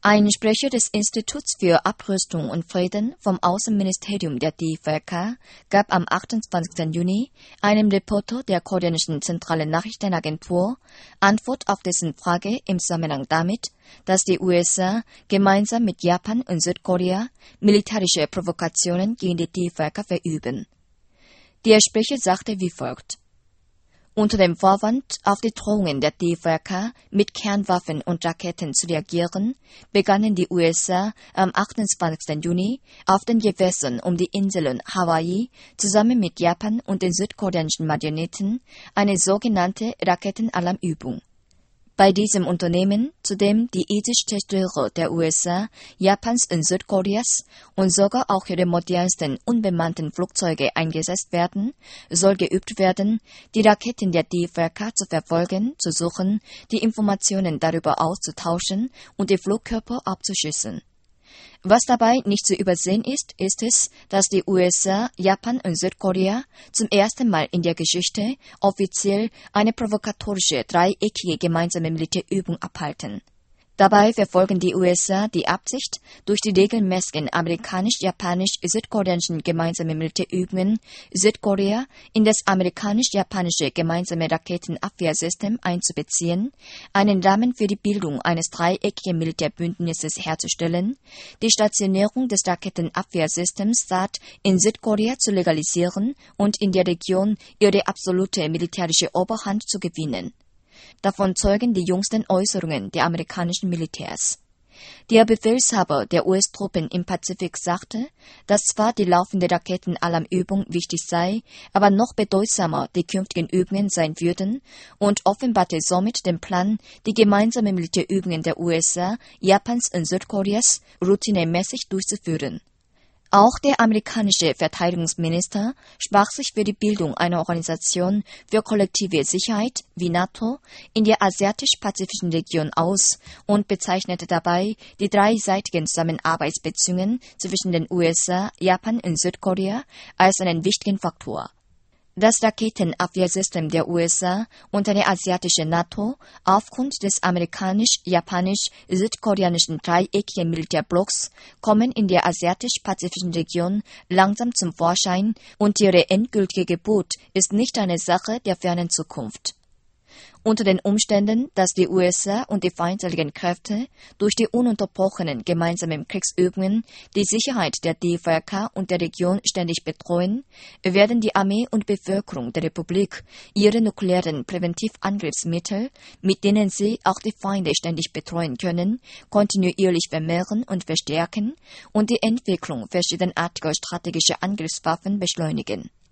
Ein Sprecher des Instituts für Abrüstung und Frieden vom Außenministerium der DPRK gab am 28. Juni einem Reporter der koreanischen zentralen Nachrichtenagentur Antwort auf dessen Frage im Zusammenhang damit, dass die USA gemeinsam mit Japan und Südkorea militärische Provokationen gegen die DPRK verüben. Der Sprecher sagte wie folgt: Unter dem Vorwand, auf die Drohungen der DPRK mit Kernwaffen und Raketen zu reagieren, begannen die USA am 28. Juni auf den Gewässern um die Inseln Hawaii zusammen mit Japan und den südkoreanischen Marionetten eine sogenannte Raketenalarmübung. Bei diesem Unternehmen, zu dem die Aegis-Zerstörer der USA, Japans und Südkoreas und sogar auch ihre modernsten unbemannten Flugzeuge eingesetzt werden, soll geübt werden, die Raketen der DPRK zu verfolgen, zu suchen, die Informationen darüber auszutauschen und die Flugkörper abzuschießen. Was dabei nicht zu übersehen ist, ist es, dass die USA, Japan und Südkorea zum ersten Mal in der Geschichte offiziell eine provokatorische dreieckige gemeinsame Militärübung abhalten. Dabei verfolgen die USA die Absicht, durch die regelmäßigen amerikanisch-japanisch-südkoreanischen gemeinsamen Militärübungen Südkorea in das amerikanisch-japanische gemeinsame Raketenabwehrsystem einzubeziehen, einen Rahmen für die Bildung eines dreieckigen Militärbündnisses herzustellen, die Stationierung des Raketenabwehrsystems THAAD in Südkorea zu legalisieren und in der Region ihre absolute militärische Oberhand zu gewinnen. Davon zeugen die jüngsten Äußerungen der amerikanischen Militärs. Der Befehlshaber der US-Truppen im Pazifik sagte, dass zwar die laufende Raketenalarmübung wichtig sei, aber noch bedeutsamer die künftigen Übungen sein würden und offenbarte somit den Plan, die gemeinsamen Militärübungen der USA, Japans und Südkoreas routinemäßig durchzuführen. Auch der amerikanische Verteidigungsminister sprach sich für die Bildung einer Organisation für kollektive Sicherheit wie NATO in der asiatisch-pazifischen Region aus und bezeichnete dabei die dreiseitigen Zusammenarbeitsbeziehungen zwischen den USA, Japan und Südkorea als einen wichtigen Faktor. Das Raketenabwehrsystem der USA und eine asiatische NATO aufgrund des amerikanisch-japanisch-südkoreanischen dreieckigen Militärblocks kommen in der asiatisch-pazifischen Region langsam zum Vorschein und ihre endgültige Geburt ist nicht eine Sache der fernen Zukunft. Unter den Umständen, dass die USA und die feindlichen Kräfte durch die ununterbrochenen gemeinsamen Kriegsübungen die Sicherheit der DPRK und der Region ständig bedrohen, werden die Armee und Bevölkerung der Republik ihre nuklearen Präventivangriffsmittel, mit denen sie auch die Feinde ständig bedrohen können, kontinuierlich vermehren und verstärken und die Entwicklung verschiedenartiger strategischer Angriffswaffen beschleunigen.